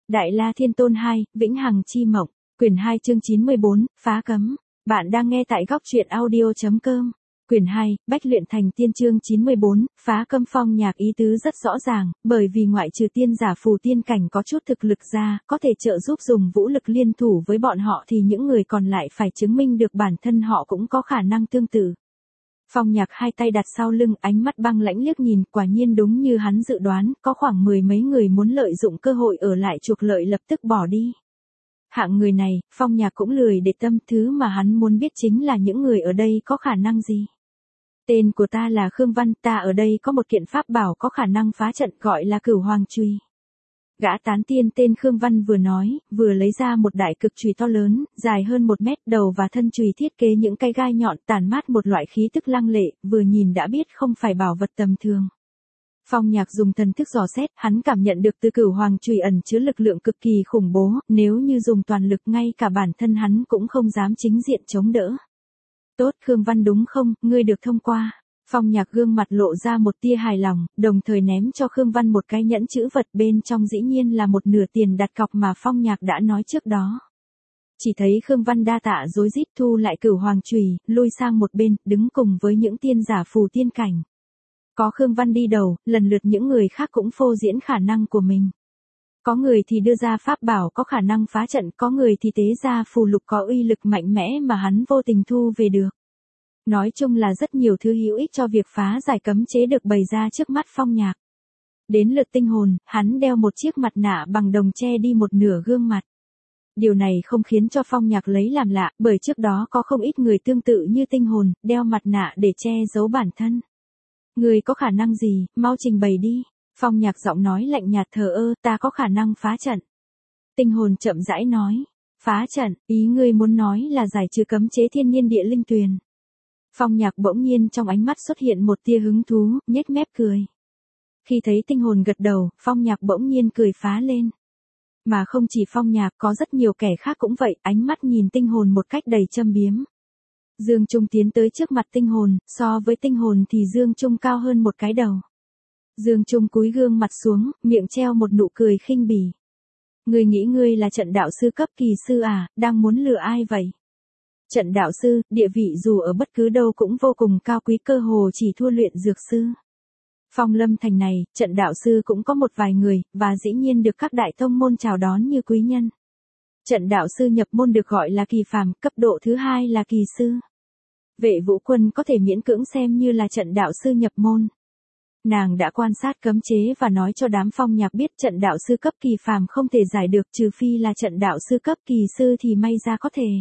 Đại La Thiên Tôn 2, Vĩnh Hằng Chi Mộng, quyển 2 chương 94, phá cấm. Bạn đang nghe tại góc truyện audio.com. Quyển 2, Bách luyện thành tiên chương 94, phá cấm. Phong Nhạc ý tứ rất rõ ràng, bởi vì ngoại trừ tiên giả phù tiên cảnh có chút thực lực ra, có thể trợ giúp dùng vũ lực liên thủ với bọn họ thì những người còn lại phải chứng minh được bản thân họ cũng có khả năng tương tự. Phong Nhạc hai tay đặt sau lưng, ánh mắt băng lãnh liếc nhìn, quả nhiên đúng như hắn dự đoán, có khoảng 10 mấy người muốn lợi dụng cơ hội ở lại chuộc lợi lập tức bỏ đi. Hạng người này, Phong Nhạc cũng lười để tâm, thứ mà hắn muốn biết chính là những người ở đây có khả năng gì. Tên của ta là Khương Văn, ta ở đây có một kiện pháp bảo có khả năng phá trận gọi là Cửu Hoàng Chùy. Gã tán tiên tên Khương Văn vừa nói, vừa lấy ra một đại cực chùy to lớn, dài hơn 1 mét, đầu và thân chùy thiết kế những cái gai nhọn tản mát một loại khí tức lăng lệ, vừa nhìn đã biết không phải bảo vật tầm thường. Phong Nhạc dùng thần thức dò xét, hắn cảm nhận được từ Cửu Hoàng Chùy ẩn chứa lực lượng cực kỳ khủng bố, nếu như dùng toàn lực ngay cả bản thân hắn cũng không dám chính diện chống đỡ. Tốt Khương Văn đúng không, ngươi được thông qua. Phong Nhạc gương mặt lộ ra một tia hài lòng, đồng thời ném cho Khương Văn một cái nhẫn chữ vật, bên trong dĩ nhiên là một nửa tiền đặt cọc mà Phong Nhạc đã nói trước đó. Chỉ thấy Khương Văn đa tạ rối rít thu lại Cửu Hoàng Chùy, lui sang một bên, đứng cùng với những tiên giả phù tiên cảnh. Có Khương Văn đi đầu, lần lượt những người khác cũng phô diễn khả năng của mình. Có người thì đưa ra pháp bảo có khả năng phá trận, có người thì tế ra phù lục có uy lực mạnh mẽ mà hắn vô tình thu về được. Nói chung là rất nhiều thứ hữu ích cho việc phá giải cấm chế được bày ra trước mắt Phong Nhạc. Đến lượt tinh hồn, hắn đeo một chiếc mặt nạ bằng đồng che đi một nửa gương mặt. Điều này không khiến cho Phong Nhạc lấy làm lạ, bởi trước đó có không ít người tương tự như tinh hồn, đeo mặt nạ để che giấu bản thân. Người có khả năng gì, mau trình bày đi. Phong Nhạc giọng nói lạnh nhạt thờ ơ, ta có khả năng phá trận. Tinh hồn chậm rãi nói, phá trận, ý ngươi muốn nói là giải trừ cấm chế thiên nhiên địa linh tuyền. Phong Nhạc bỗng nhiên trong ánh mắt xuất hiện một tia hứng thú, nhếch mép cười. Khi thấy tinh hồn gật đầu, Phong Nhạc bỗng nhiên cười phá lên. Mà không chỉ Phong Nhạc, có rất nhiều kẻ khác cũng vậy, ánh mắt nhìn tinh hồn một cách đầy châm biếm. Dương Trung tiến tới trước mặt tinh hồn, so với tinh hồn thì Dương Trung cao hơn một cái đầu. Dương Trung cúi gương mặt xuống, miệng treo một nụ cười khinh bỉ. Ngươi nghĩ ngươi là trận đạo sư cấp kỳ sư à, đang muốn lừa ai vậy? Trận đạo sư, địa vị dù ở bất cứ đâu cũng vô cùng cao quý, cơ hồ chỉ thua luyện dược sư. Phong Lâm thành này, trận đạo sư cũng có một vài người, và dĩ nhiên được các đại tông môn chào đón như quý nhân. Trận đạo sư nhập môn được gọi là kỳ phàm, cấp độ thứ 2 là kỳ sư. Vệ Vũ Quân có thể miễn cưỡng xem như là trận đạo sư nhập môn. Nàng đã quan sát cấm chế và nói cho đám Phong Nhạc biết trận đạo sư cấp kỳ phàm không thể giải được, trừ phi là trận đạo sư cấp kỳ sư thì may ra có thể.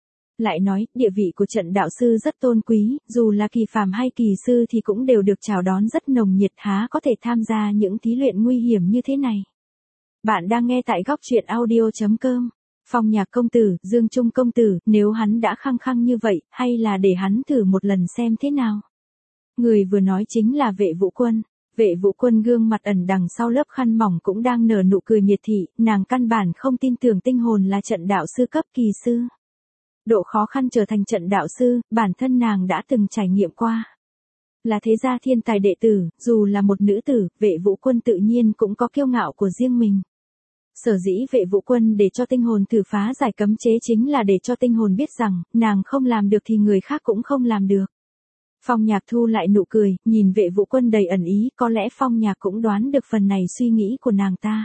Lại nói, địa vị của trận đạo sư rất tôn quý, dù là kỳ phàm hay kỳ sư thì cũng đều được chào đón rất nồng nhiệt, há có thể tham gia những thí luyện nguy hiểm như thế này. Bạn đang nghe tại góc truyện audio.com. Phong Nhạc công tử, Dương Trung công tử, nếu hắn đã khăng khăng như vậy, hay là để hắn thử một lần xem thế nào? Người vừa nói chính là Vệ Vũ Quân. Vệ Vũ Quân gương mặt ẩn đằng sau lớp khăn mỏng cũng đang nở nụ cười miệt thị, nàng căn bản không tin tưởng tinh hồn là trận đạo sư cấp kỳ sư. Độ khó khăn trở thành trận đạo sư, bản thân nàng đã từng trải nghiệm qua. Là thế gia thiên tài đệ tử, dù là một nữ tử, Vệ Vũ Quân tự nhiên cũng có kiêu ngạo của riêng mình. Sở dĩ Vệ Vũ Quân để cho tinh hồn thử phá giải cấm chế chính là để cho tinh hồn biết rằng, nàng không làm được thì người khác cũng không làm được. Phong Nhạc thu lại nụ cười, nhìn Vệ Vũ Quân đầy ẩn ý, có lẽ Phong Nhạc cũng đoán được phần này suy nghĩ của nàng ta.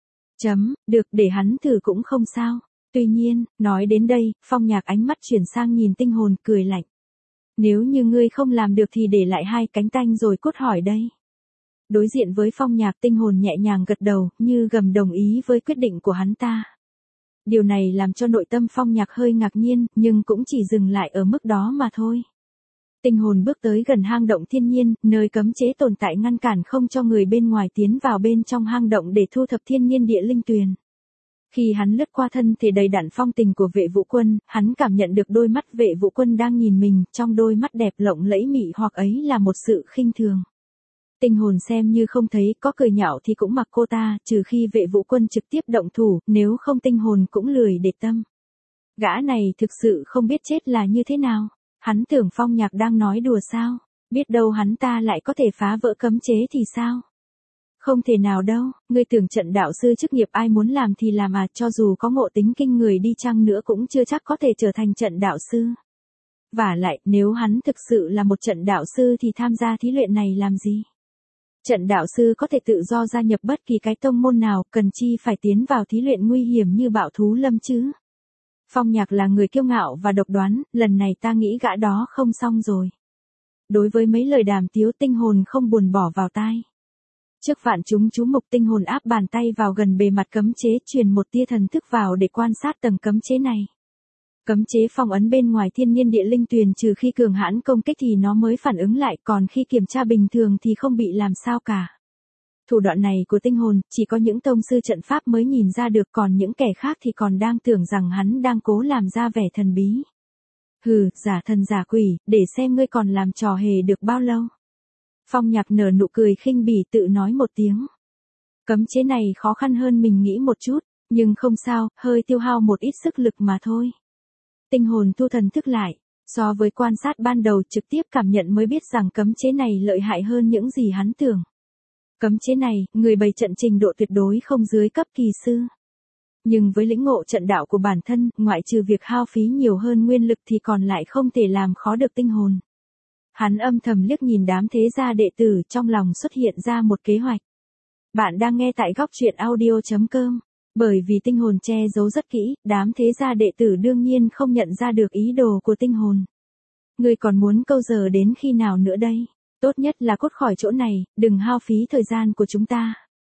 Được, để hắn thử cũng không sao. Tuy nhiên, nói đến đây, Phong Nhạc ánh mắt chuyển sang nhìn tinh hồn, cười lạnh. Nếu như ngươi không làm được thì để lại 2 cánh tanh rồi cút hỏi đây. Đối diện với Phong Nhạc, tinh hồn nhẹ nhàng gật đầu, như gầm đồng ý với quyết định của hắn ta. Điều này làm cho nội tâm Phong Nhạc hơi ngạc nhiên, nhưng cũng chỉ dừng lại ở mức đó mà thôi. Tinh hồn bước tới gần hang động thiên nhiên, nơi cấm chế tồn tại ngăn cản không cho người bên ngoài tiến vào bên trong hang động để thu thập thiên nhiên địa linh tuyền. Khi hắn lướt qua thân thể đầy đặn phong tình của Vệ Vũ Quân, hắn cảm nhận được đôi mắt Vệ Vũ Quân đang nhìn mình, trong đôi mắt đẹp lộng lẫy mị hoặc ấy là một sự khinh thường. Tinh hồn xem như không thấy, có cười nhạo thì cũng mặc cô ta, trừ khi Vệ Vũ Quân trực tiếp động thủ, nếu không tinh hồn cũng lười để tâm. Gã này thực sự không biết chết là như thế nào. Hắn tưởng Phong Nhạc đang nói đùa sao, biết đâu hắn ta lại có thể phá vỡ cấm chế thì sao. Không thể nào đâu, ngươi tưởng trận đạo sư chức nghiệp ai muốn làm thì làm à, cho dù có ngộ tính kinh người đi chăng nữa cũng chưa chắc có thể trở thành trận đạo sư. Vả lại, nếu hắn thực sự là một trận đạo sư thì tham gia thí luyện này làm gì? Trận đạo sư có thể tự do gia nhập bất kỳ cái tông môn nào, cần chi phải tiến vào thí luyện nguy hiểm như Bạo Thú Lâm chứ. Phong Nhạc là người kiêu ngạo và độc đoán, lần này ta nghĩ gã đó không xong rồi. Đối với mấy lời đàm tiếu Tinh Hồn không buồn bỏ vào tai. Trước vạn chúng chú mục Tinh Hồn áp bàn tay vào gần bề mặt cấm chế, truyền một tia thần thức vào để quan sát tầng cấm chế này. Cấm chế phong ấn bên ngoài thiên nhiên địa linh tuyền trừ khi cường hãn công kích thì nó mới phản ứng lại, còn khi kiểm tra bình thường thì không bị làm sao cả. Thủ đoạn này của Tinh Hồn, chỉ có những tông sư trận pháp mới nhìn ra được, còn những kẻ khác thì còn đang tưởng rằng hắn đang cố làm ra vẻ thần bí. Hừ, giả thần giả quỷ, để xem ngươi còn làm trò hề được bao lâu. Phong Nhạc nở nụ cười khinh bỉ tự nói một tiếng. Cấm chế này khó khăn hơn mình nghĩ một chút, nhưng không sao, hơi tiêu hao một ít sức lực mà thôi. Tinh Hồn thu thần thức lại, so với quan sát ban đầu trực tiếp cảm nhận mới biết rằng cấm chế này lợi hại hơn những gì hắn tưởng. Cấm chế này, người bày trận trình độ tuyệt đối không dưới cấp kỳ sư. Nhưng với lĩnh ngộ trận đạo của bản thân, ngoại trừ việc hao phí nhiều hơn nguyên lực thì còn lại không thể làm khó được Tinh Hồn. Hắn âm thầm liếc nhìn đám thế gia đệ tử, trong lòng xuất hiện ra một kế hoạch. Bạn đang nghe tại góc truyện audio.com. Bởi vì Tinh Hồn che giấu rất kỹ, đám thế gia đệ tử đương nhiên không nhận ra được ý đồ của Tinh Hồn. Ngươi còn muốn câu giờ đến khi nào nữa đây? Tốt nhất là cút khỏi chỗ này, đừng hao phí thời gian của chúng ta.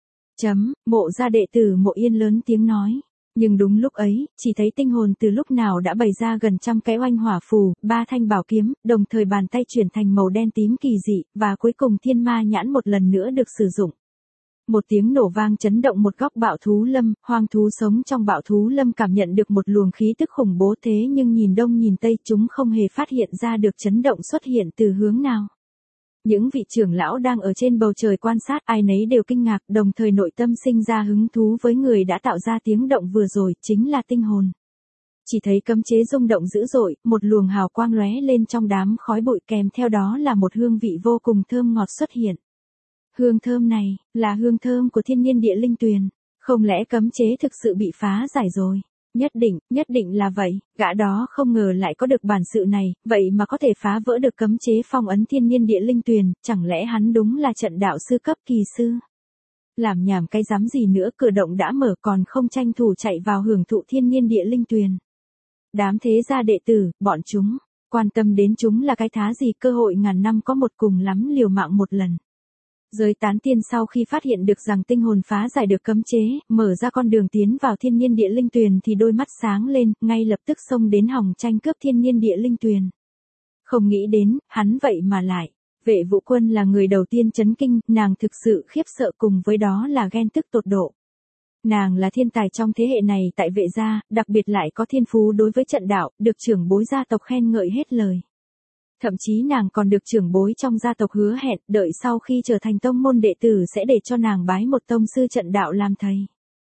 Mộ gia đệ tử Mộ Yên lớn tiếng nói. Nhưng đúng lúc ấy, chỉ thấy Tinh Hồn từ lúc nào đã bày ra gần trăm cái oanh hỏa phù, 3 thanh bảo kiếm, đồng thời bàn tay chuyển thành màu đen tím kỳ dị, và cuối cùng thiên ma nhãn một lần nữa được sử dụng. Một tiếng nổ vang chấn động một góc Bạo Thú Lâm, hoang thú sống trong Bạo Thú Lâm cảm nhận được một luồng khí tức khủng bố, thế nhưng nhìn đông nhìn tây chúng không hề phát hiện ra được chấn động xuất hiện từ hướng nào. Những vị trưởng lão đang ở trên bầu trời quan sát, ai nấy đều kinh ngạc, đồng thời nội tâm sinh ra hứng thú với người đã tạo ra tiếng động vừa rồi, chính là Tinh Hồn. Chỉ thấy cấm chế rung động dữ dội, một luồng hào quang lóe lên trong đám khói bụi, kèm theo đó là một hương vị vô cùng thơm ngọt xuất hiện. Hương thơm này, là hương thơm của thiên nhiên địa linh tuyền. Không lẽ cấm chế thực sự bị phá giải rồi? Nhất định là vậy, gã đó không ngờ lại có được bản sự này, vậy mà có thể phá vỡ được cấm chế phong ấn thiên nhiên địa linh tuyền, chẳng lẽ hắn đúng là trận đạo sư cấp kỳ sư? Làm nhảm cái dám gì nữa, cửa động đã mở còn không tranh thủ chạy vào hưởng thụ thiên nhiên địa linh tuyền. Đám thế gia đệ tử, bọn chúng, quan tâm đến chúng là cái thá gì, cơ hội ngàn năm có một, cùng lắm liều mạng một lần. Giới tán tiên sau khi phát hiện được rằng Tinh Hồn phá giải được cấm chế, mở ra con đường tiến vào thiên nhiên địa linh tuyền thì đôi mắt sáng lên, ngay lập tức xông đến hòng tranh cướp thiên nhiên địa linh tuyền. Không nghĩ đến, hắn vậy mà lại. Vệ Vũ Quân là người đầu tiên chấn kinh, nàng thực sự khiếp sợ, cùng với đó là ghen tức tột độ. Nàng là thiên tài trong thế hệ này tại Vệ gia, đặc biệt lại có thiên phú đối với trận đạo, được trưởng bối gia tộc khen ngợi hết lời. Thậm chí nàng còn được trưởng bối trong gia tộc hứa hẹn, đợi sau khi trở thành tông môn đệ tử sẽ để cho nàng bái một tông sư trận đạo làm thầy.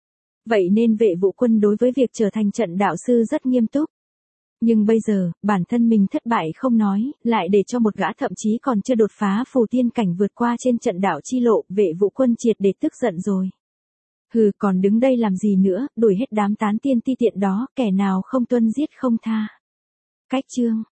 Vậy nên Vệ Vũ Quân đối với việc trở thành trận đạo sư rất nghiêm túc. Nhưng bây giờ, bản thân mình thất bại không nói, lại để cho một gã thậm chí còn chưa đột phá phù tiên cảnh vượt qua trên trận đạo chi lộ, Vệ Vũ Quân triệt để tức giận rồi. Hừ, còn đứng đây làm gì nữa, đuổi hết đám tán tiên ti tiện đó, kẻ nào không tuân giết không tha. Cách chương